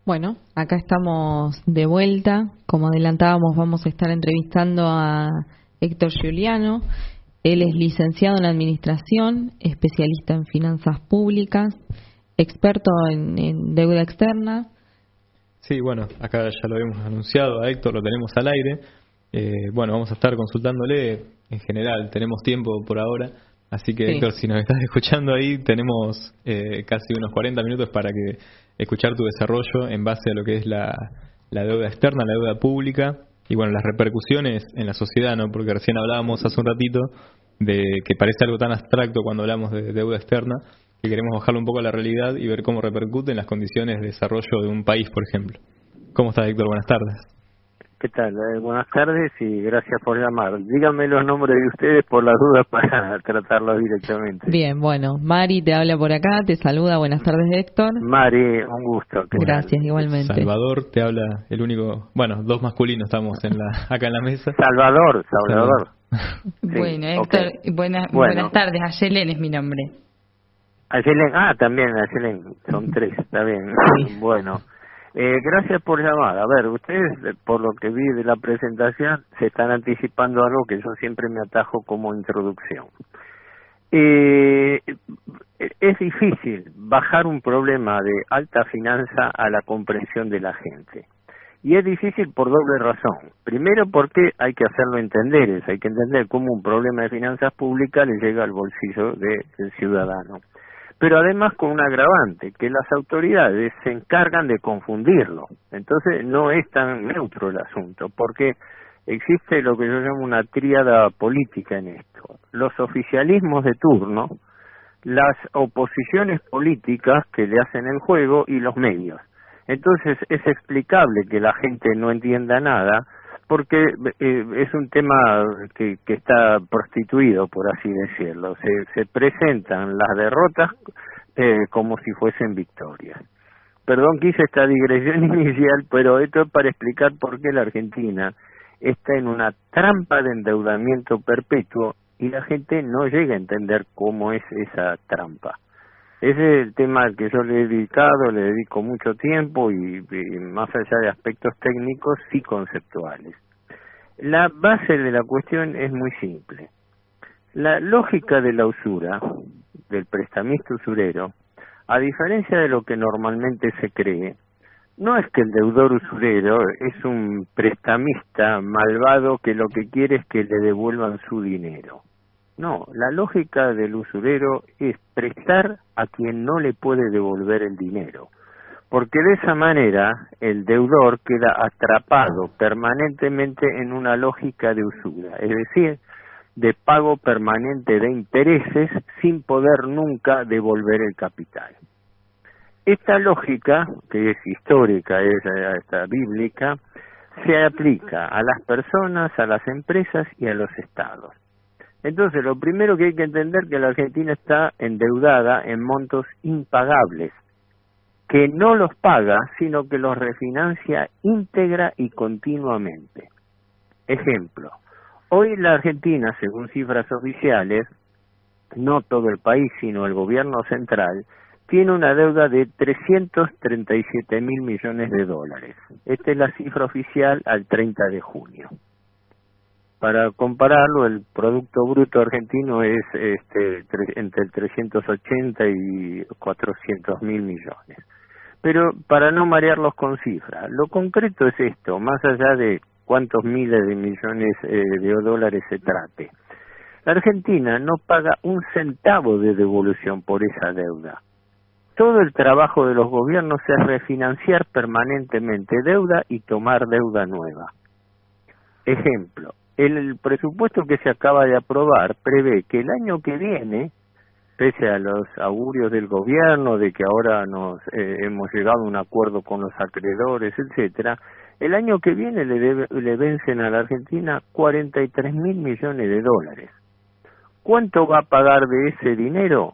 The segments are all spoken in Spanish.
Bueno, acá estamos de vuelta. Como adelantábamos, vamos a estar entrevistando a Héctor Giuliano. Él es licenciado en Administración, especialista en Finanzas Públicas, experto en deuda externa. Sí, bueno, acá ya lo habíamos anunciado a Héctor, lo tenemos al aire. Bueno, vamos a estar consultándole en general, tenemos tiempo por ahora. Así que, sí. Héctor, si nos estás escuchando ahí, tenemos casi unos 40 minutos para que escuchar tu desarrollo en base a lo que es la deuda externa, la deuda pública y, bueno, las repercusiones en la sociedad, ¿no? Porque recién hablábamos hace un ratito de que parece algo tan abstracto cuando hablamos de deuda externa que queremos bajarlo un poco a la realidad y ver cómo repercute en las condiciones de desarrollo de un país, por ejemplo. ¿Cómo estás, Héctor? Buenas tardes. ¿Qué tal? Buenas tardes y gracias por llamar. Díganme los nombres de ustedes por las dudas para tratarlos directamente. Bien, bueno, Mari te habla por acá, te saluda. Buenas tardes, Héctor. Mari, un gusto. Gracias, igualmente. Salvador te habla, el único, bueno, dos masculinos estamos acá en la mesa. Salvador. Sí, bueno, Héctor, okay. Buenas tardes, Ayelen es mi nombre. Ayelen, también Ayelen, son tres, está bien. Sí. Bueno. Gracias por llamar. A ver, ustedes, por lo que vi de la presentación, se están anticipando algo que yo siempre me atajo como introducción. Es difícil bajar un problema de alta finanza a la comprensión de la gente. Y es difícil por doble razón. Primero porque hay que hacerlo entender, hay que entender cómo un problema de finanzas públicas le llega al bolsillo del ciudadano. Pero además con un agravante, que las autoridades se encargan de confundirlo. Entonces no es tan neutro el asunto, porque existe lo que yo llamo una tríada política en esto. Los oficialismos de turno, las oposiciones políticas que le hacen el juego y los medios. Entonces es explicable que la gente no entienda nada, porque es un tema que está prostituido, por así decirlo. Se presentan las derrotas como si fuesen victorias. Perdón que hice esta digresión inicial, pero esto es para explicar por qué la Argentina está en una trampa de endeudamiento perpetuo y la gente no llega a entender cómo es esa trampa. Ese es el tema al que yo le dedico mucho tiempo y más allá de aspectos técnicos, sí conceptuales. La base de la cuestión es muy simple. La lógica de la usura, del prestamista usurero, a diferencia de lo que normalmente se cree, no es que el deudor usurero es un prestamista malvado que lo que quiere es que le devuelvan su dinero. No, la lógica del usurero es prestar a quien no le puede devolver el dinero, porque de esa manera el deudor queda atrapado permanentemente en una lógica de usura, es decir, de pago permanente de intereses sin poder nunca devolver el capital. Esta lógica, que es histórica, es hasta bíblica, se aplica a las personas, a las empresas y a los estados. Entonces, lo primero que hay que entender es que la Argentina está endeudada en montos impagables, que no los paga, sino que los refinancia íntegra y continuamente. Ejemplo, hoy la Argentina, según cifras oficiales, no todo el país, sino el gobierno central, tiene una deuda de 337.000 millones de dólares. Esta es la cifra oficial al 30 de junio. Para compararlo, el Producto Bruto argentino es entre el 380 y 400.000 millones. Pero para no marearlos con cifras, lo concreto es esto, más allá de cuántos miles de millones de dólares se trate. La Argentina no paga un centavo de devolución por esa deuda. Todo el trabajo de los gobiernos es refinanciar permanentemente deuda y tomar deuda nueva. Ejemplo, el presupuesto que se acaba de aprobar prevé que el año que viene, pese a los augurios del gobierno de que ahora hemos llegado a un acuerdo con los acreedores, etcétera, el año que viene le vencen a la Argentina 43.000 millones de dólares. ¿Cuánto va a pagar de ese dinero?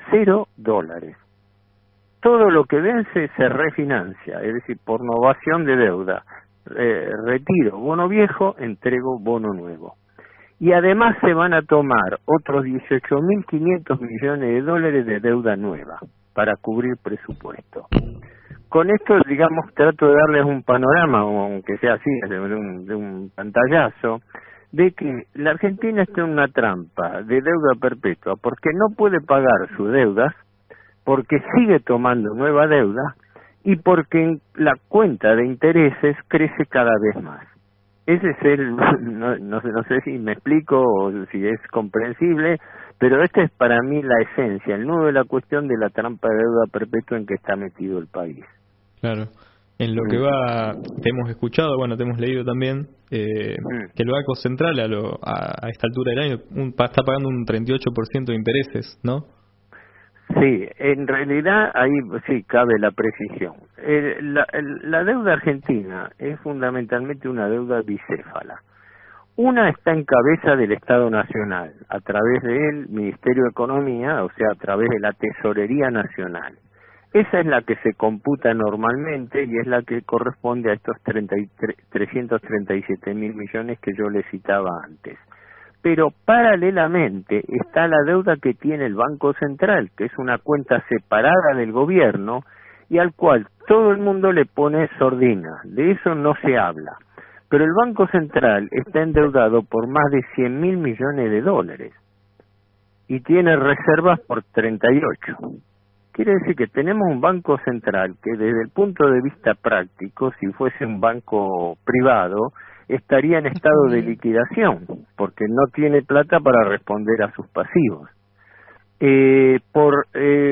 $0. Todo lo que vence se refinancia, es decir, por novación de deuda. Retiro bono viejo, entrego bono nuevo. Y además se van a tomar otros 18.500 millones de dólares de deuda nueva. para cubrir presupuesto. Con esto, digamos, trato de darles un panorama, aunque sea así, de un pantallazo, de que la Argentina está en una trampa de deuda perpetua, porque no puede pagar sus deudas, porque sigue tomando nueva deuda, y porque la cuenta de intereses crece cada vez más. Ese es no sé si me explico o si es comprensible, pero esta es para mí la esencia, el nudo de la cuestión de la trampa de deuda perpetua en que está metido el país. Claro. En lo que va, te hemos escuchado, bueno, te hemos leído también, que el Banco Central a esta altura del año está pagando un 38% de intereses, ¿no? Sí, en realidad ahí sí cabe la precisión. La deuda argentina es fundamentalmente una deuda bicéfala. Una está en cabeza del Estado Nacional, a través del Ministerio de Economía, o sea, a través de la Tesorería Nacional. Esa es la que se computa normalmente y es la que corresponde a estos 337.000 millones que yo les citaba antes. Pero paralelamente está la deuda que tiene el Banco Central, que es una cuenta separada del gobierno y al cual todo el mundo le pone sordina. De eso no se habla. Pero el Banco Central está endeudado por más de 100.000 millones de dólares y tiene reservas por 38. Quiere decir que tenemos un Banco Central que desde el punto de vista práctico, si fuese un banco privado, estaría en estado de liquidación, porque no tiene plata para responder a sus pasivos. Por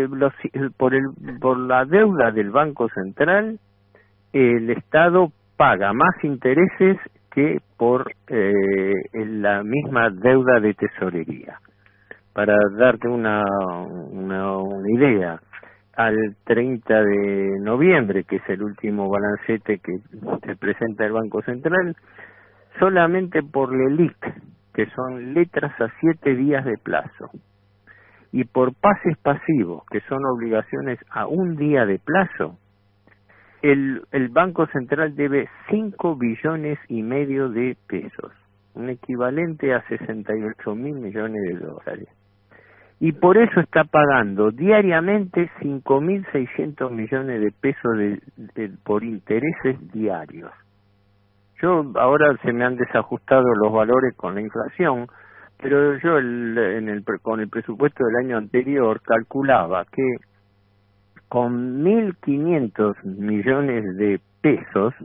la deuda del Banco Central, el Estado paga más intereses que por la misma deuda de tesorería. Para darte una idea, al 30 de noviembre, que es el último balancete que se presenta el Banco Central, solamente por LELIC, que son letras a 7 días de plazo, y por pases pasivos, que son obligaciones a 1 día de plazo, el Banco Central debe 5,5 billones de pesos, un equivalente a 68.000 millones de dólares. Y por eso está pagando diariamente 5.600 millones de pesos por intereses diarios. Ahora se me han desajustado los valores con la inflación, pero yo con el presupuesto del año anterior calculaba que con 1.500 millones de pesos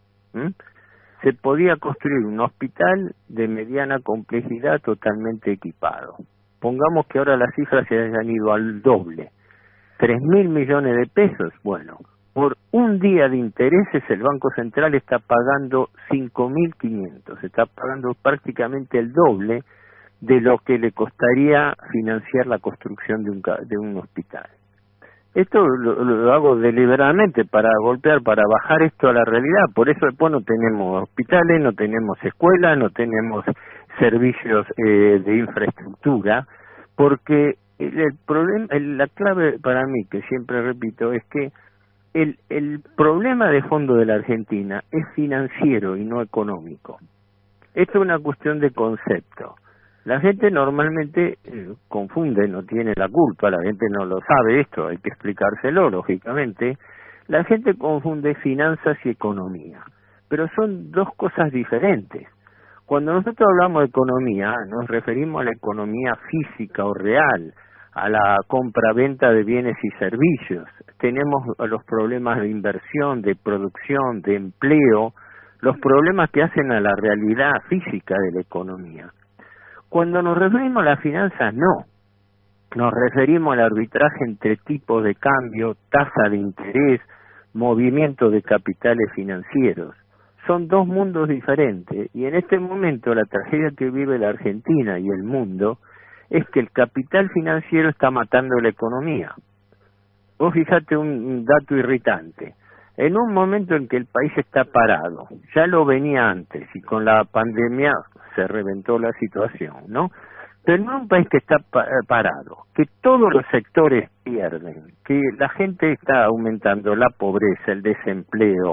se podía construir un hospital de mediana complejidad totalmente equipado. Pongamos que ahora las cifras se hayan ido al doble, 3.000 millones de pesos. Bueno, por 1 día de intereses el Banco Central está pagando 5.500, está pagando prácticamente el doble de lo que le costaría financiar la construcción de un hospital. Esto lo hago deliberadamente para bajar esto a la realidad. Por eso después no tenemos hospitales, no tenemos escuelas, no tenemos servicios de infraestructura, porque el problema, la clave para mí, que siempre repito, es que el problema de fondo de la Argentina es financiero y no económico. Esto es una cuestión de concepto. La gente normalmente confunde, no tiene la culpa, la gente no lo sabe esto, hay que explicárselo, lógicamente. La gente confunde finanzas y economía, pero son dos cosas diferentes. Cuando nosotros hablamos de economía, nos referimos a la economía física o real, a la compra-venta de bienes y servicios. Tenemos los problemas de inversión, de producción, de empleo, los problemas que hacen a la realidad física de la economía. Cuando nos referimos a las finanzas, no. Nos referimos al arbitraje entre tipos de cambio, tasa de interés, movimiento de capitales financieros. Son dos mundos diferentes y en este momento la tragedia que vive la Argentina y el mundo es que el capital financiero está matando la economía. Vos fijate un dato irritante. En un momento en que el país está parado, ya lo venía antes y con la pandemia se reventó la situación, ¿no? Pero en un país que está parado, que todos los sectores pierden, que la gente está aumentando la pobreza, el desempleo,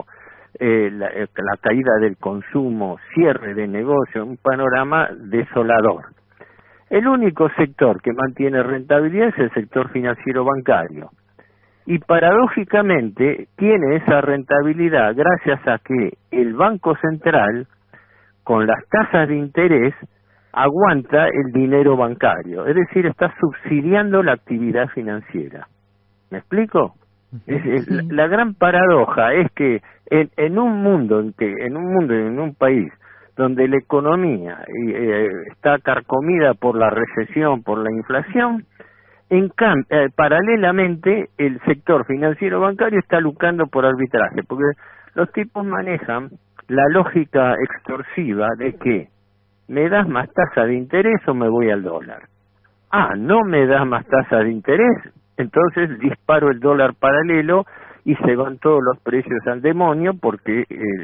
la caída del consumo, cierre de negocios, un panorama desolador. El único sector que mantiene rentabilidad es el sector financiero bancario. Y paradójicamente tiene esa rentabilidad gracias a que el Banco Central, con las tasas de interés, aguanta el dinero bancario, es decir, está subsidiando la actividad financiera. ¿Me explico? La gran paradoja es que en un país donde la economía está carcomida por la recesión, por la inflación, paralelamente el sector financiero bancario está lucrando por arbitraje, porque los tipos manejan la lógica extorsiva de que ¿me das más tasa de interés o me voy al dólar? ¿No me das más tasa de interés? Entonces disparo el dólar paralelo y se van todos los precios al demonio porque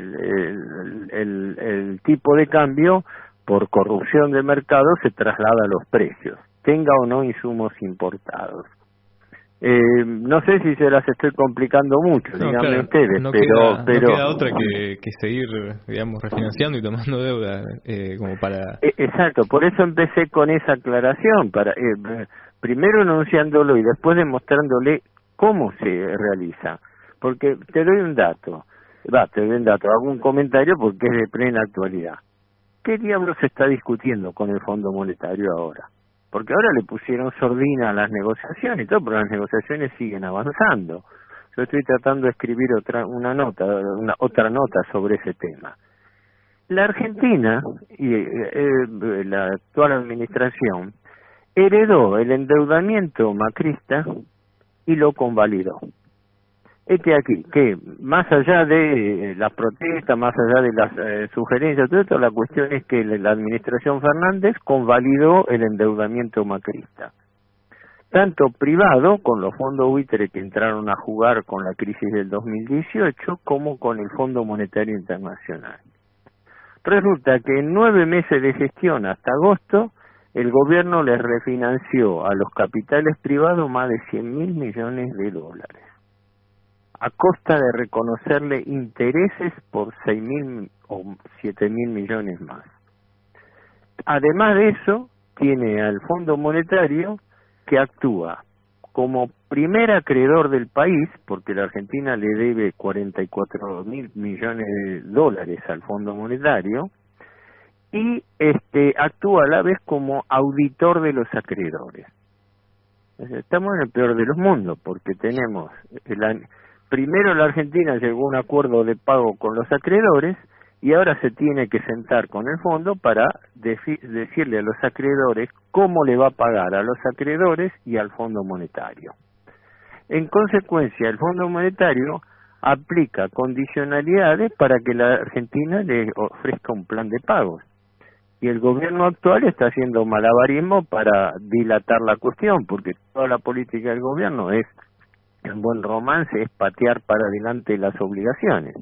el tipo de cambio, por corrupción de mercado, se traslada a los precios, tenga o no insumos importados. No sé si se las estoy complicando mucho, díganme ustedes, no pero queda otra que seguir, digamos, refinanciando y tomando deuda como para... Exacto, por eso empecé con esa aclaración, primero enunciándolo y después demostrándole cómo se realiza. Porque te doy un dato, hago un comentario porque es de plena actualidad. ¿Qué diablos se está discutiendo con el Fondo Monetario ahora? Porque ahora le pusieron sordina a las negociaciones y todo, pero las negociaciones siguen avanzando. Yo estoy tratando de escribir otra nota sobre ese tema. La Argentina y la actual administración heredó el endeudamiento macrista y lo convalidó. Aquí, que más allá de las protestas, más allá de las sugerencias, todo esto, la cuestión es que la administración Fernández convalidó el endeudamiento macrista. Tanto privado, con los fondos buitre que entraron a jugar con la crisis del 2018, como con el Fondo Monetario Internacional. Resulta que en 9 meses de gestión hasta agosto, el gobierno les refinanció a los capitales privados más de 100.000 millones de dólares. A costa de reconocerle intereses por 6.000 o 7.000 millones más. Además de eso, tiene al Fondo Monetario que actúa como primer acreedor del país, porque la Argentina le debe 44.000 millones de dólares al Fondo Monetario, y actúa a la vez como auditor de los acreedores. Estamos en el peor de los mundos, porque tenemos... Primero la Argentina llegó a un acuerdo de pago con los acreedores y ahora se tiene que sentar con el fondo para decirle a los acreedores cómo le va a pagar a los acreedores y al Fondo Monetario. En consecuencia, el Fondo Monetario aplica condicionalidades para que la Argentina le ofrezca un plan de pagos. Y el gobierno actual está haciendo malabarismo para dilatar la cuestión, porque toda la política del gobierno es... En buen romance es patear para adelante las obligaciones.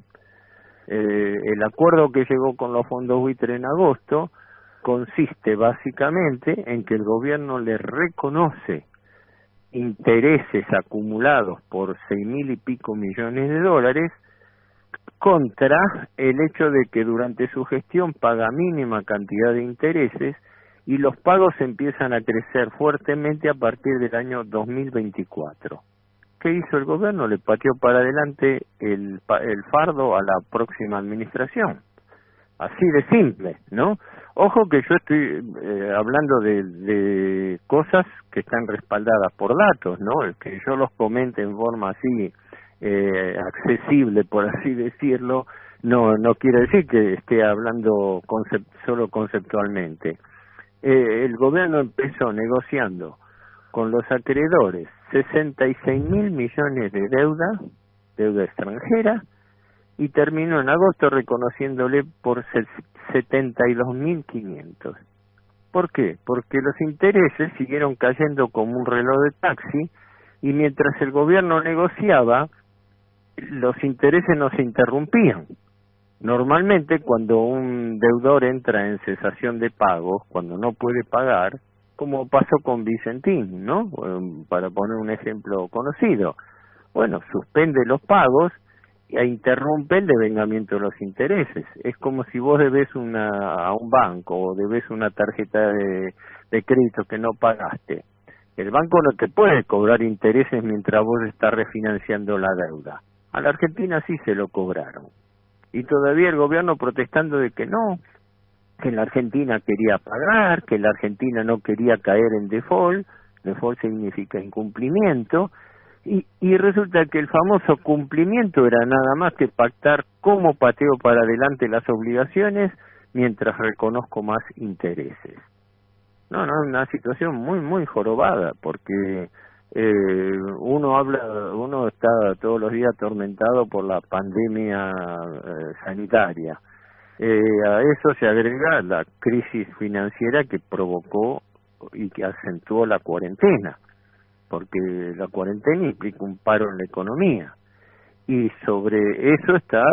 El acuerdo que llegó con los fondos buitre en agosto consiste básicamente en que el gobierno le reconoce intereses acumulados por 6.000 y pico millones de dólares contra el hecho de que durante su gestión paga mínima cantidad de intereses y los pagos empiezan a crecer fuertemente a partir del año 2024. ¿Qué hizo el gobierno? Le pateó para adelante el fardo a la próxima administración. Así de simple, ¿no? Ojo que yo estoy hablando de cosas que están respaldadas por datos, ¿no? El que yo los comente en forma así accesible, por así decirlo, no quiere decir que esté hablando solo conceptualmente. El gobierno empezó negociando con los acreedores 66.000 millones de deuda extranjera, y terminó en agosto reconociéndole por 72.500. ¿Por qué? Porque los intereses siguieron cayendo como un reloj de taxi, y mientras el gobierno negociaba, los intereses no se interrumpían. Normalmente cuando un deudor entra en cesación de pagos, cuando no puede pagar, como pasó con Vicentín, ¿no? Para poner un ejemplo conocido. Bueno, suspende los pagos e interrumpe el devengamiento de los intereses. Es como si vos debes a un banco o debes una tarjeta de crédito que no pagaste. El banco no te puede cobrar intereses mientras vos estás refinanciando la deuda. A la Argentina sí se lo cobraron. Y todavía el gobierno protestando de que no, que la Argentina quería pagar, que la Argentina no quería caer en default. Default significa incumplimiento. Y resulta que el famoso cumplimiento era nada más que pactar cómo pateo para adelante las obligaciones mientras reconozco más intereses. No, una situación muy jorobada, porque uno está todos los días atormentado por la pandemia sanitaria. A eso se agrega la crisis financiera que provocó y que acentuó la cuarentena, porque la cuarentena implica un paro en la economía. Y sobre eso está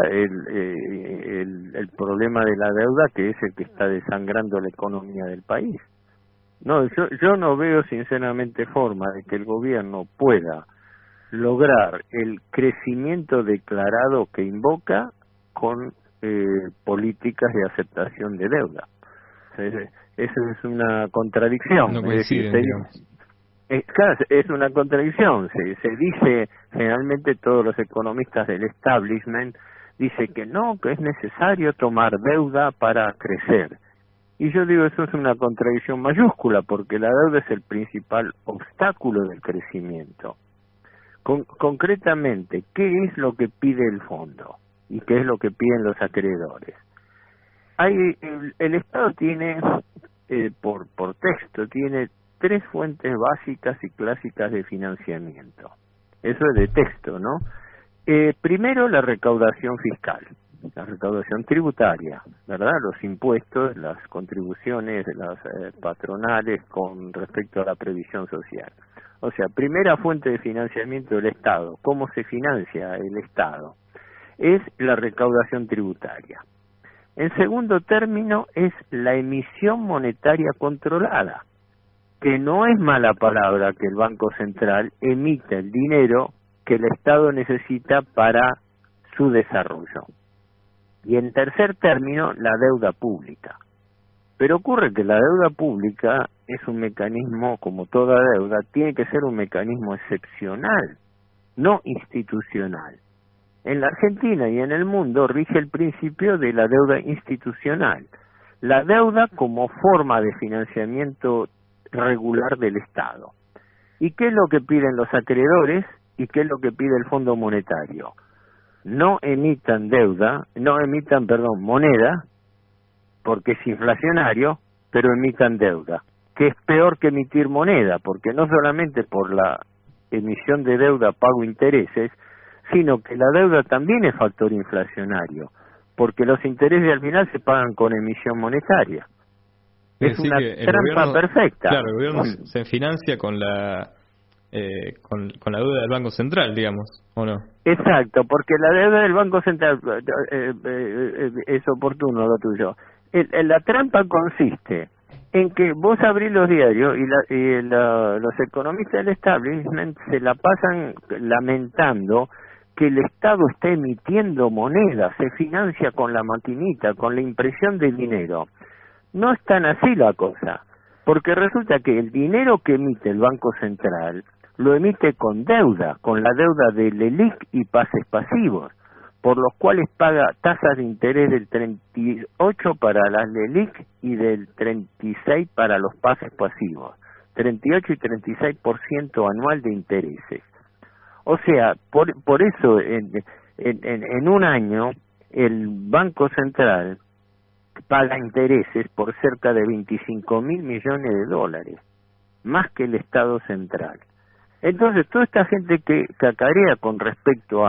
el problema de la deuda, que es el que está desangrando la economía del país. No, yo no veo sinceramente forma de que el gobierno pueda lograr el crecimiento declarado que invoca con políticas de aceptación de deuda. Eso es una contradicción. No coinciden, digamos. Claro, es una contradicción. Se dice, generalmente todos los economistas del establishment dicen que no, que es necesario tomar deuda para crecer. Y yo digo, eso es una contradicción mayúscula, porque la deuda es el principal obstáculo del crecimiento. Concretamente, ¿qué es lo que pide el fondo? ¿Y qué es lo que piden los acreedores? El Estado tiene, por texto, tiene 3 fuentes básicas y clásicas de financiamiento. Eso es de texto, ¿no? Primero, la recaudación fiscal, la recaudación tributaria, ¿verdad? Los impuestos, las contribuciones de las patronales con respecto a la previsión social. O sea, primera fuente de financiamiento del Estado. ¿Cómo se financia el Estado? Es la recaudación tributaria. En segundo término, es la emisión monetaria controlada, que no es mala palabra que el Banco Central emita el dinero que el Estado necesita para su desarrollo. Y en tercer término, la deuda pública. Pero ocurre que la deuda pública es un mecanismo, como toda deuda, tiene que ser un mecanismo excepcional, no institucional. En la Argentina y en el mundo rige el principio de la deuda institucional. La deuda como forma de financiamiento regular del Estado. ¿Y qué es lo que piden los acreedores y qué es lo que pide el Fondo Monetario? No emitan moneda, porque es inflacionario, pero emitan deuda, que es peor que emitir moneda, porque no solamente por la emisión de deuda pago intereses, sino que la deuda también es factor inflacionario, porque los intereses al final se pagan con emisión monetaria. Es una trampa perfecta. Claro, el gobierno se financia con la deuda del Banco Central, digamos, ¿o no? Exacto, porque la deuda del Banco Central es oportuno lo tuyo. La trampa consiste en que vos abrís los diarios y los economistas del establishment se la pasan lamentando que el Estado está emitiendo moneda, se financia con la maquinita, con la impresión de dinero. No es tan así la cosa, porque resulta que el dinero que emite el Banco Central lo emite con deuda, con la deuda del LELIQ y pases pasivos, por los cuales paga tasas de interés del 38 para las LELIQ y del 36 para los pases pasivos, 38 y 36% anual de intereses. O sea, por eso en un año el Banco Central paga intereses por cerca de 25.000 millones de dólares, más que el Estado Central. Entonces, toda esta gente que cacarea con respecto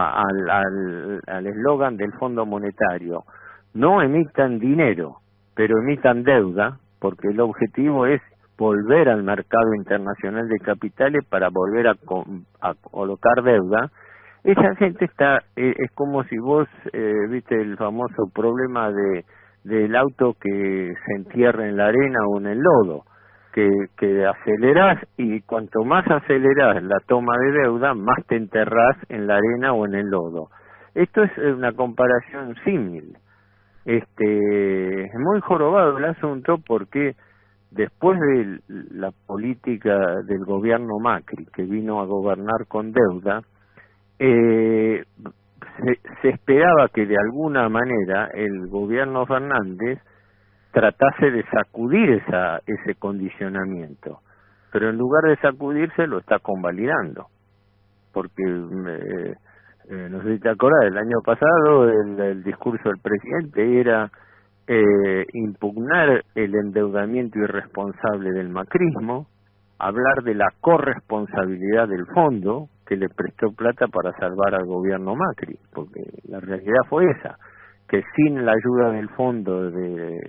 al eslogan del Fondo Monetario, no emitan dinero, pero emitan deuda, porque el objetivo es volver al mercado internacional de capitales para volver a colocar deuda. Esa gente es como si vos viste el famoso problema del auto que se entierra en la arena o en el lodo, que acelerás, y cuanto más acelerás la toma de deuda, más te enterrás en la arena o en el lodo. Esto es una comparación símil. Es muy jorobado el asunto, porque después de la política del gobierno Macri, que vino a gobernar con deuda, se esperaba que de alguna manera el gobierno Fernández tratase de sacudir ese condicionamiento, pero en lugar de sacudirse lo está convalidando, porque no sé si te acordás, el año pasado el discurso del presidente era impugnar el endeudamiento irresponsable del macrismo, hablar de la corresponsabilidad del fondo que le prestó plata para salvar al gobierno Macri, porque la realidad fue esa, que sin la ayuda del fondo de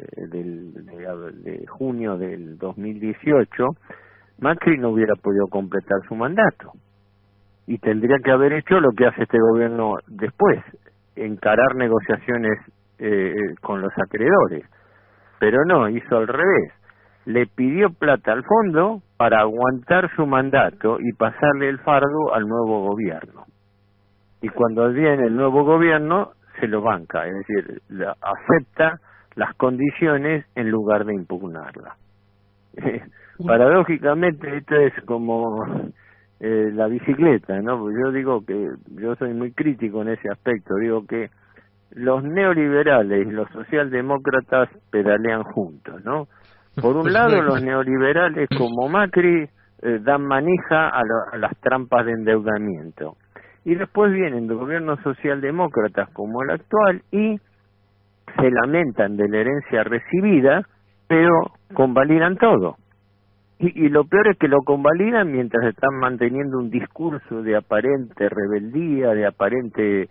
junio del 2018, Macri no hubiera podido completar su mandato. Y tendría que haber hecho lo que hace este gobierno después, encarar negociaciones con los acreedores. Pero no, hizo al revés. Le pidió plata al fondo para aguantar su mandato y pasarle el fardo al nuevo gobierno. Y cuando viene el nuevo gobierno, se lo banca, es decir, acepta las condiciones en lugar de impugnarlas. Paradójicamente, esto es como la bicicleta, ¿no? Porque yo digo que yo soy muy crítico en ese aspecto, digo que los neoliberales y los socialdemócratas pedalean juntos, ¿no? Por un lado, los neoliberales como Macri dan manija a las trampas de endeudamiento. Y después vienen de gobiernos socialdemócratas como el actual y se lamentan de la herencia recibida, pero convalidan todo. Y lo peor es que lo convalidan mientras están manteniendo un discurso de aparente rebeldía, de aparente,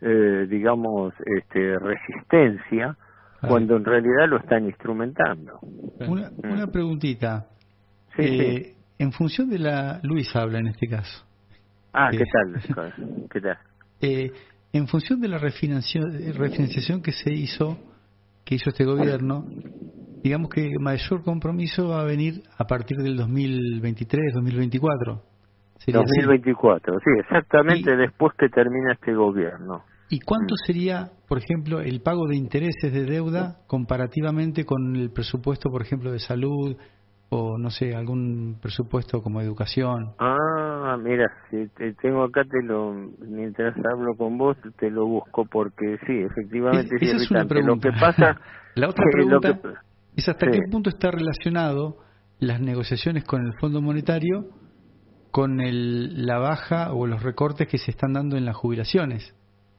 resistencia, cuando en realidad lo están instrumentando. Una preguntita. Sí. En función de Luis habla en este caso. ¿Qué tal? ¿Qué tal? En función de la refinanciación que hizo este gobierno, digamos que mayor compromiso va a venir a partir del 2023, 2024. 2024, así? Sí, exactamente después que termina este gobierno. ¿Y cuánto sería, por ejemplo, el pago de intereses de deuda comparativamente con el presupuesto, por ejemplo, de salud o, no sé, algún presupuesto como educación? Mira, si tengo acá, mientras hablo con vos, te lo busco porque sí, efectivamente es irritante. Es una pregunta. Lo que pasa... La otra pregunta es hasta qué punto está relacionado las negociaciones con el Fondo Monetario con la baja o los recortes que se están dando en las jubilaciones.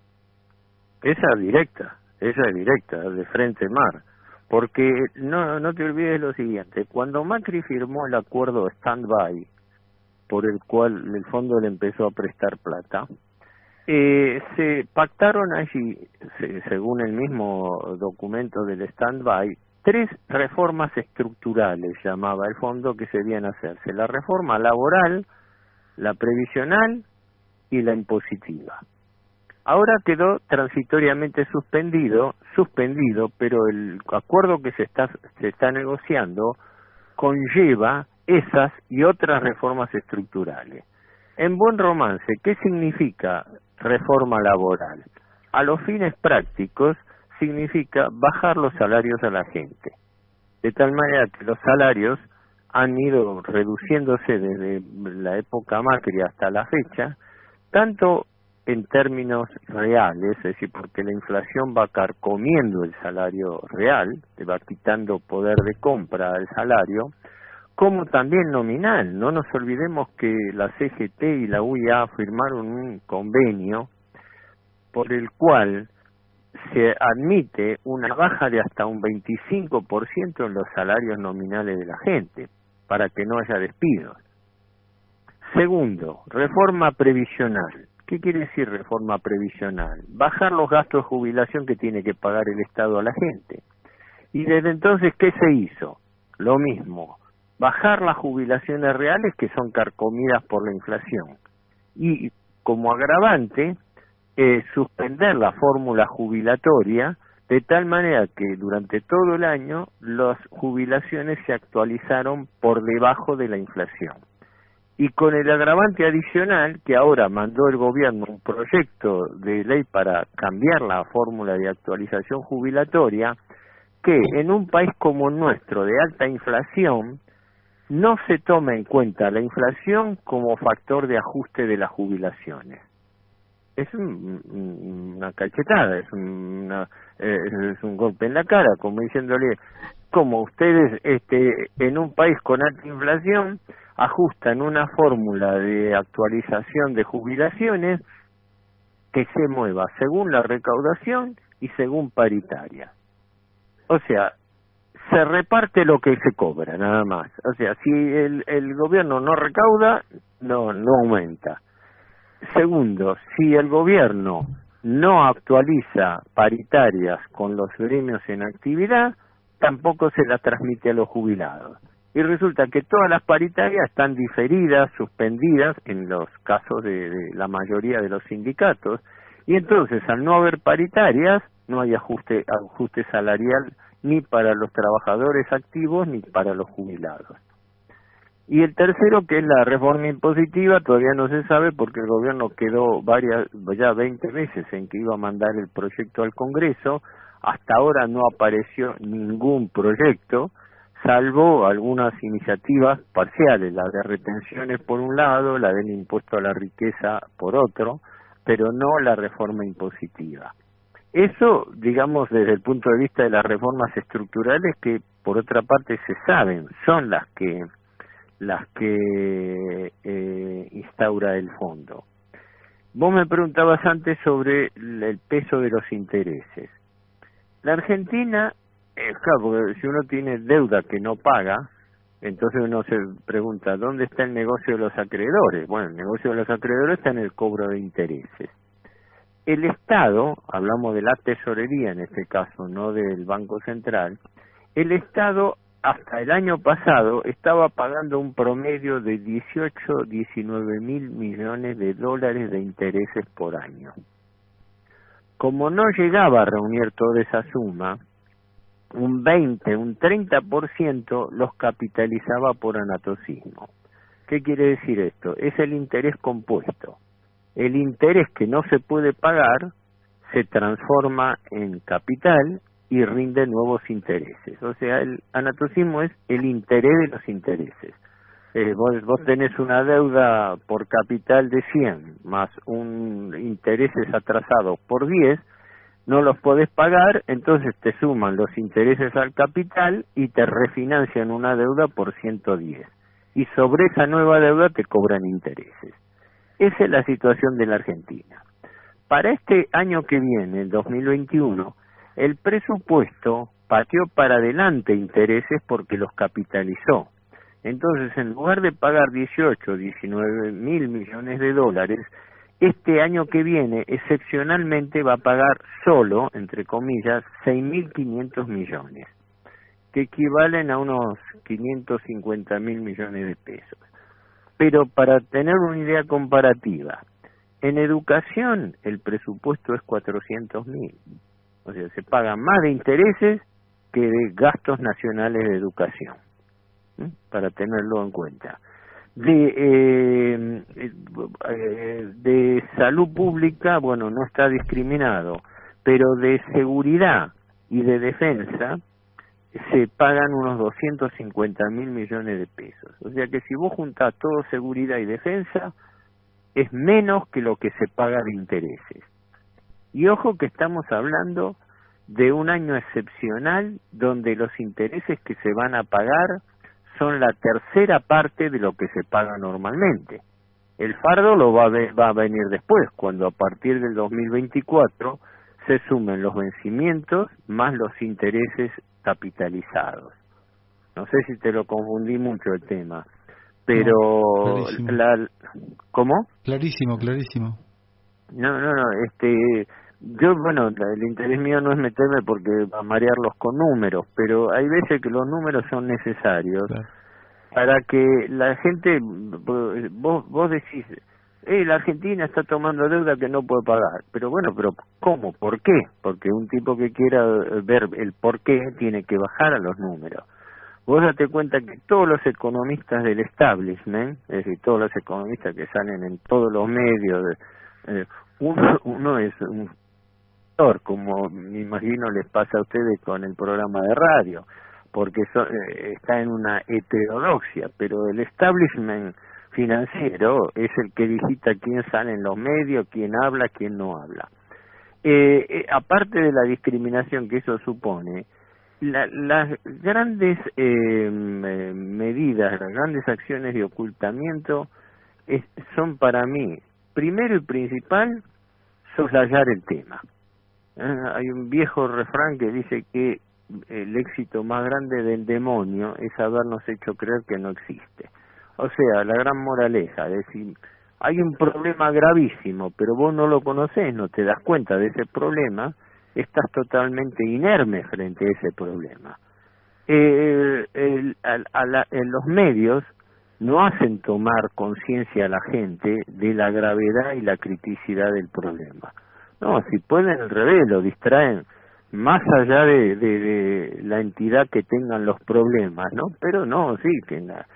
Esa es directa, de frente mar. Porque no te olvides lo siguiente, cuando Macri firmó el acuerdo stand-by, por el cual el fondo le empezó a prestar plata, se pactaron allí, según el mismo documento del stand-by, 3 reformas estructurales, llamaba el fondo, que se debían hacerse: la reforma laboral, la previsional y la impositiva. Ahora quedó transitoriamente suspendido, pero el acuerdo que se está negociando conlleva esas y otras reformas estructurales. En buen romance, ¿qué significa reforma laboral? A los fines prácticos significa bajar los salarios a la gente, de tal manera que los salarios han ido reduciéndose desde la época Macri hasta la fecha, tanto en términos reales, es decir, porque la inflación va carcomiendo el salario real, le va quitando poder de compra al salario, como también nominal. No nos olvidemos que la CGT y la UIA firmaron un convenio por el cual se admite una baja de hasta un 25% en los salarios nominales de la gente, para que no haya despidos. Segundo, reforma previsional. ¿Qué quiere decir reforma previsional? Bajar los gastos de jubilación que tiene que pagar el Estado a la gente. Y desde entonces, ¿qué se hizo? Lo mismo, bajar las jubilaciones reales que son carcomidas por la inflación. Y como agravante, suspender la fórmula jubilatoria de tal manera que durante todo el año las jubilaciones se actualizaron por debajo de la inflación. Y con el agravante adicional que ahora mandó el gobierno un proyecto de ley para cambiar la fórmula de actualización jubilatoria, que en un país como el nuestro, de alta inflación, no se toma en cuenta la inflación como factor de ajuste de las jubilaciones. Es una cachetada, es un golpe en la cara, como diciéndole, como ustedes en un país con alta inflación ajustan una fórmula de actualización de jubilaciones que se mueva según la recaudación y según paritaria. O sea, se reparte lo que se cobra, nada más. O sea, si el gobierno no recauda, no aumenta. Segundo, si el gobierno no actualiza paritarias con los gremios en actividad, tampoco se las transmite a los jubilados. Y resulta que todas las paritarias están diferidas, suspendidas, en los casos de la mayoría de los sindicatos, y entonces al no haber paritarias, no hay ajuste salarial ni para los trabajadores activos ni para los jubilados. Y el tercero, que es la reforma impositiva, todavía no se sabe porque el gobierno quedó ya 20 meses en que iba a mandar el proyecto al Congreso. Hasta ahora no apareció ningún proyecto, salvo algunas iniciativas parciales, la de retenciones por un lado, la del impuesto a la riqueza por otro, pero no la reforma impositiva. Eso, digamos, desde el punto de vista de las reformas estructurales, que por otra parte se saben, son las que instaura el fondo. Vos me preguntabas antes sobre el peso de los intereses. La Argentina, claro, porque si uno tiene deuda que no paga, entonces uno se pregunta, ¿dónde está el negocio de los acreedores? Bueno, el negocio de los acreedores está en el cobro de intereses. El Estado, hablamos de la tesorería en este caso, no del Banco Central, el Estado hasta el año pasado estaba pagando un promedio de 19 mil millones de dólares de intereses por año. Como no llegaba a reunir toda esa suma, un 30% los capitalizaba por anatocismo. ¿Qué quiere decir esto? Es el interés compuesto. El interés que no se puede pagar se transforma en capital y rinde nuevos intereses. O sea, el anatocismo es el interés de los intereses. Vos tenés una deuda por capital de 100 más un intereses atrasados por 10, no los podés pagar, entonces te suman los intereses al capital y te refinancian una deuda por 110. Y sobre esa nueva deuda te cobran intereses. Esa es la situación de la Argentina. Para este año que viene, el 2021, el presupuesto pateó para adelante intereses porque los capitalizó. Entonces, en lugar de pagar 19 mil millones de dólares, este año que viene, excepcionalmente, va a pagar solo, entre comillas, 6.500 millones, que equivalen a unos 550.000 millones de pesos. Pero para tener una idea comparativa, en educación el presupuesto es 400.000. O sea, se pagan más de intereses que de gastos nacionales de educación, para tenerlo en cuenta. De salud pública, bueno, no está discriminado, pero de seguridad y de defensa se pagan unos 250.000 millones de pesos. O sea que si vos juntás todo seguridad y defensa, es menos que lo que se paga de intereses. Y ojo que estamos hablando de un año excepcional donde los intereses que se van a pagar son la tercera parte de lo que se paga normalmente. El fardo lo va a venir después, cuando a partir del 2024 se sumen los vencimientos más los intereses capitalizados. No sé si te lo confundí mucho el tema, pero no, ¿cómo? Clarísimo. No, yo, bueno, el interés mío no es meterme porque va a marearlos con números, pero hay veces que los números son necesarios, claro, para que la gente, vos decís, la Argentina está tomando deuda que no puede pagar, pero bueno, pero ¿cómo? ¿Por qué? Porque un tipo que quiera ver el por qué tiene que bajar a los números. Vos date cuenta que todos los economistas del establishment, es decir, todos los economistas que salen en todos los medios, uno es un sector, como me imagino les pasa a ustedes con el programa de radio, porque está en una heterodoxia, pero el establishment financiero es el que digita quién sale en los medios, quién habla, quién no habla. Aparte de la discriminación que eso supone, las grandes medidas, las grandes acciones de ocultamiento son para mí, primero y principal, soslayar el tema. Hay un viejo refrán que dice que el éxito más grande del demonio es habernos hecho creer que no existe. O sea, la gran moraleja, es decir, hay un problema gravísimo, pero vos no lo conocés, no te das cuenta de ese problema, estás totalmente inerme frente a ese problema. Los medios no hacen tomar conciencia a la gente de la gravedad y la criticidad del problema. No, si pueden al revés, lo distraen más allá de la entidad que tengan los problemas, ¿no? Pero no, sí, que en la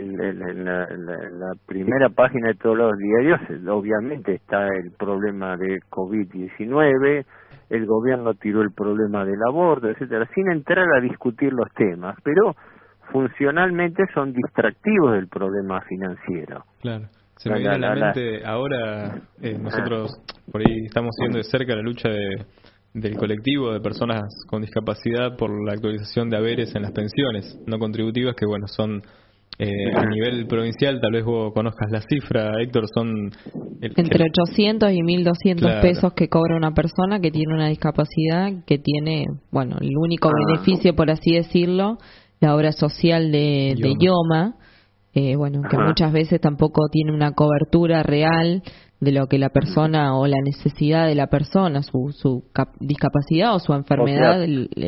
primera página de todos los diarios obviamente está el problema de COVID-19, el gobierno tiró el problema del aborto, etcétera, sin entrar a discutir los temas, pero funcionalmente son distractivos del problema financiero. Claro. Se me viene a la mente ahora, nosotros por ahí estamos siguiendo de cerca la lucha del colectivo de personas con discapacidad por la actualización de haberes en las pensiones no contributivas, que bueno, son a nivel provincial, tal vez vos conozcas la cifra, Héctor, son... entre 800 y 1.200 pesos que cobra una persona que tiene una discapacidad, que tiene, bueno, el único beneficio, por así decirlo, la obra social de IOMA, bueno, que muchas veces tampoco tiene una cobertura real de lo que la persona o la necesidad de la persona, su discapacidad o su enfermedad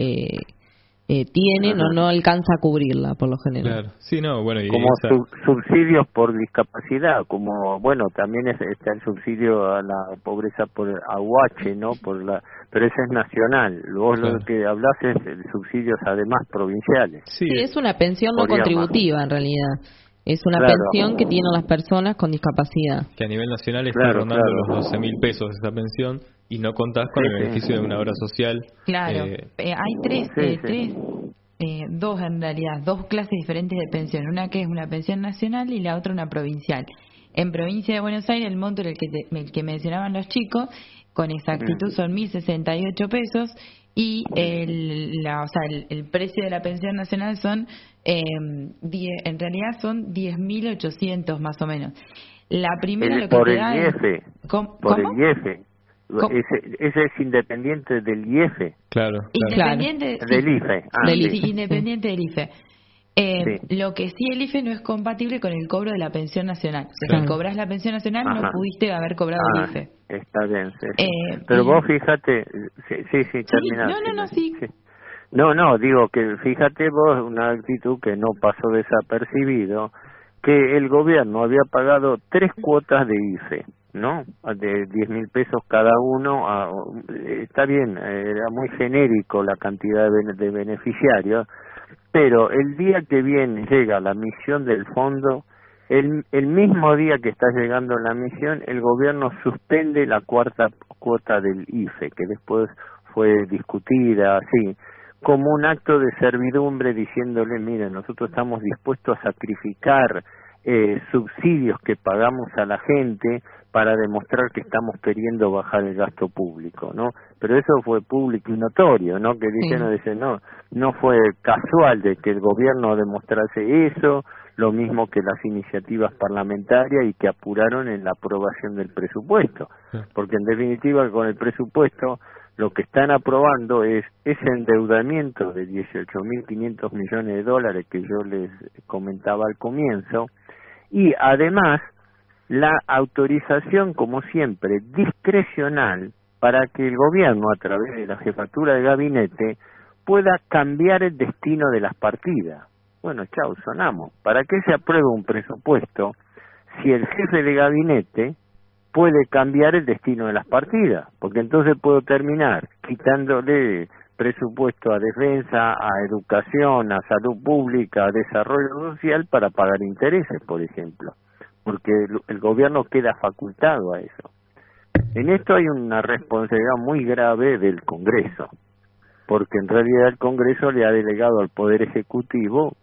tiene, no alcanza a cubrirla por lo general. Claro. Sí, no, bueno, y como subsidios por discapacidad, como bueno, también está el subsidio a la pobreza por AUH, ¿no? Pero ese es nacional. Vos lo que hablás es de subsidios además provinciales. Sí, es una pensión no contributiva en realidad. Es una pensión que tienen las personas con discapacidad. Que a nivel nacional está rondando los 12.000 pesos esa pensión y no contás con el beneficio de una obra social. Claro, hay dos en realidad, dos clases diferentes de pensión. Una que es una pensión nacional y la otra una provincial. En provincia de Buenos Aires el monto el que mencionaban los chicos, con exactitud son 1.068 pesos y el precio de la pensión nacional son en realidad son 10.800 más o menos. La primera lo que por te el da IEF, por el IEF. Ese es independiente del IEF. Claro. Independiente del IFE. Independiente del IFE. Lo que sí, el IFE no es compatible con el cobro de la pensión nacional. O sea, si cobras la pensión nacional no pudiste haber cobrado el IFE. Está bien, sí. Pero vos fíjate, sí, terminaste. Sí. No, digo que fíjate vos una actitud que no pasó desapercibido, que el gobierno había pagado 3 cuotas de IFE, ¿no? De 10.000 pesos cada uno. Está bien, era muy genérico la cantidad de beneficiarios, pero el día que llega la misión del fondo, el mismo día que está llegando la misión, el gobierno suspende la 4ª cuota del IFE, que después fue discutida, así, como un acto de servidumbre, diciéndole, miren, nosotros estamos dispuestos a sacrificar subsidios que pagamos a la gente para demostrar que estamos queriendo bajar el gasto público, ¿no? Pero eso fue público y notorio, ¿no? Que dicen, no fue casual de que el gobierno demostrase eso, lo mismo que las iniciativas parlamentarias y que apuraron en la aprobación del presupuesto, porque en definitiva con el presupuesto lo que están aprobando es ese endeudamiento de 18.500 millones de dólares que yo les comentaba al comienzo, y además la autorización, como siempre, discrecional para que el gobierno, a través de la jefatura de gabinete, pueda cambiar el destino de las partidas. Bueno, chau, sonamos. ¿Para qué se aprueba un presupuesto si el jefe de gabinete puede cambiar el destino de las partidas? Porque entonces puedo terminar quitándole presupuesto a defensa, a educación, a salud pública, a desarrollo social para pagar intereses, por ejemplo, porque el gobierno queda facultado a eso. En esto hay una responsabilidad muy grave del Congreso, porque en realidad el Congreso le ha delegado al Poder Ejecutivo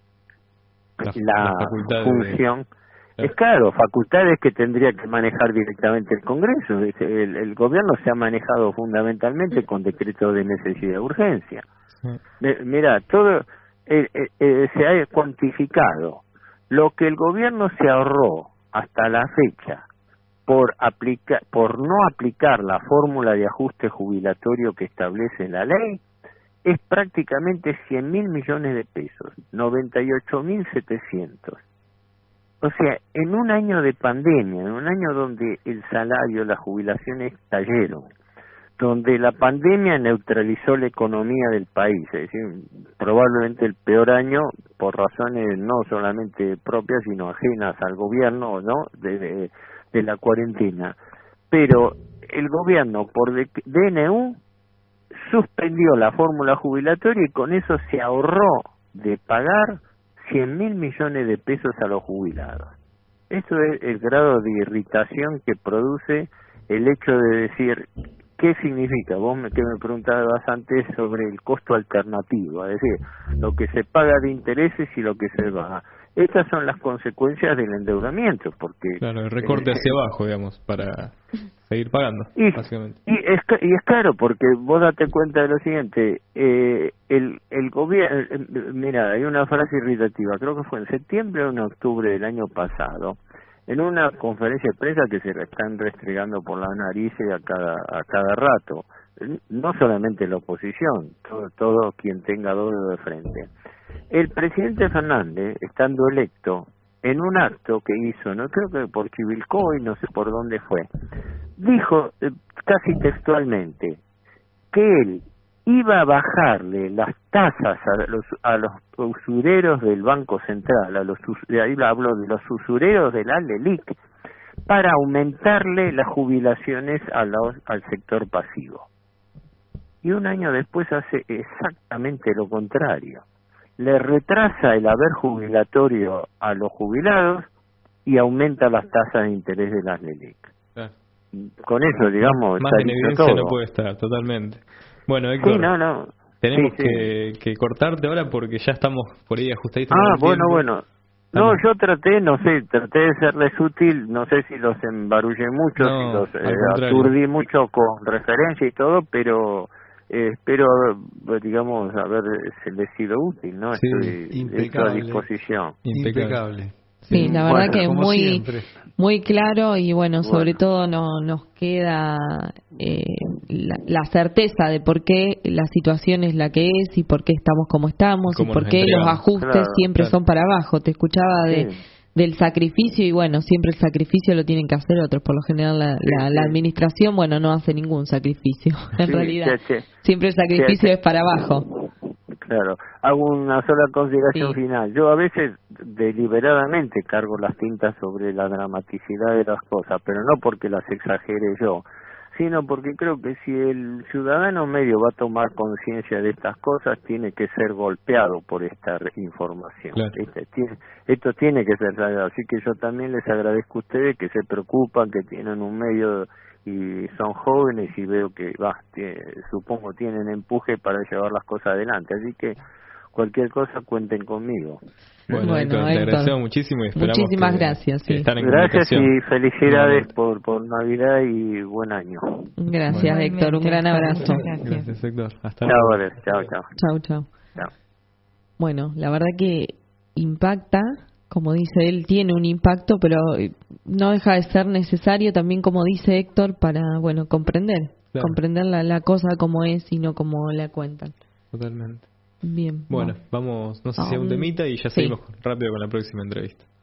la función. Es claro, facultades que tendría que manejar directamente el Congreso. El gobierno se ha manejado fundamentalmente con decretos de necesidad de urgencia. Mira, todo se ha cuantificado lo que el gobierno se ahorró hasta la fecha por no aplicar la fórmula de ajuste jubilatorio que establece la ley, es prácticamente 100.000 millones de pesos, 98.700. O sea, en un año de pandemia, en un año donde el salario, las jubilaciones cayeron, donde la pandemia neutralizó la economía del país, es decir, probablemente el peor año por razones no solamente propias, sino ajenas al gobierno, ¿no?, de la cuarentena. Pero el gobierno, por DNU, suspendió la fórmula jubilatoria y con eso se ahorró de pagar 100.000 millones de pesos a los jubilados. Eso es el grado de irritación que produce el hecho de decir, ¿qué significa? Vos que me preguntabas antes sobre el costo alternativo, es decir, lo que se paga de intereses y lo que se va. Estas son las consecuencias del endeudamiento, porque... Claro, el recorte hacia abajo, digamos, para seguir pagando, básicamente. Y es claro, porque vos date cuenta de lo siguiente, el gobierno... Mira, hay una frase irritativa, creo que fue en septiembre o en octubre del año pasado, en una conferencia de prensa que se están restregando por las narices a cada rato, no solamente la oposición, todo quien tenga dedo de frente. El presidente Fernández, estando electo, en un acto que hizo, no creo que por Chivilcoy, no sé por dónde fue, dijo casi textualmente que él iba a bajarle las tasas a los usureros del Banco Central, ahí hablo de los usureros del ALELIC, para aumentarle las jubilaciones al sector pasivo. Y un año después hace exactamente lo contrario. Le retrasa el haber jubilatorio a los jubilados y aumenta las tasas de interés de las LELIC. Con eso, digamos, más en evidencia todo. No puede estar, totalmente. Bueno, Héctor, sí, no. tenemos que cortarte ahora porque ya estamos por ahí ajustaditos. Bueno. No, yo traté de serles útil, no sé si los embarullé mucho, si los aturdí mucho con referencia y todo, pero espero, digamos, haberles sido útil, ¿no? Estoy a disposición. Impecable. Sí, la verdad que muy claro y sobre todo nos queda la certeza de por qué la situación es la que es y por qué estamos como estamos y por qué los ajustes siempre son para abajo. Te escuchaba del sacrificio y siempre el sacrificio lo tienen que hacer otros. Por lo general la administración, no hace ningún sacrificio. En realidad, siempre el sacrificio es para abajo. Claro, hago una sola consideración final. Yo a veces deliberadamente cargo las tintas sobre la dramaticidad de las cosas, pero no porque las exagere yo, sino porque creo que si el ciudadano medio va a tomar conciencia de estas cosas, tiene que ser golpeado por esta información. Claro. Esto tiene que ser sagrado. Así que yo también les agradezco a ustedes que se preocupan, que tienen un medio y son jóvenes y veo que supongo tienen empuje para llevar las cosas adelante, así que cualquier cosa cuenten conmigo. Bueno, Héctor, te agradecemos muchísimo y esperamos muchísimas gracias. Gracias y felicidades por Navidad y buen año. Gracias, Héctor, un gran abrazo. Gracias, Héctor. Hasta luego. Chao. Bueno, la verdad que impacta. Como dice él, tiene un impacto, pero no deja de ser necesario también, como dice Héctor, para, comprender la cosa como es y no como la cuentan. Totalmente. Bien. Bueno, vamos, no sé si a un temita y ya seguimos rápido con la próxima entrevista.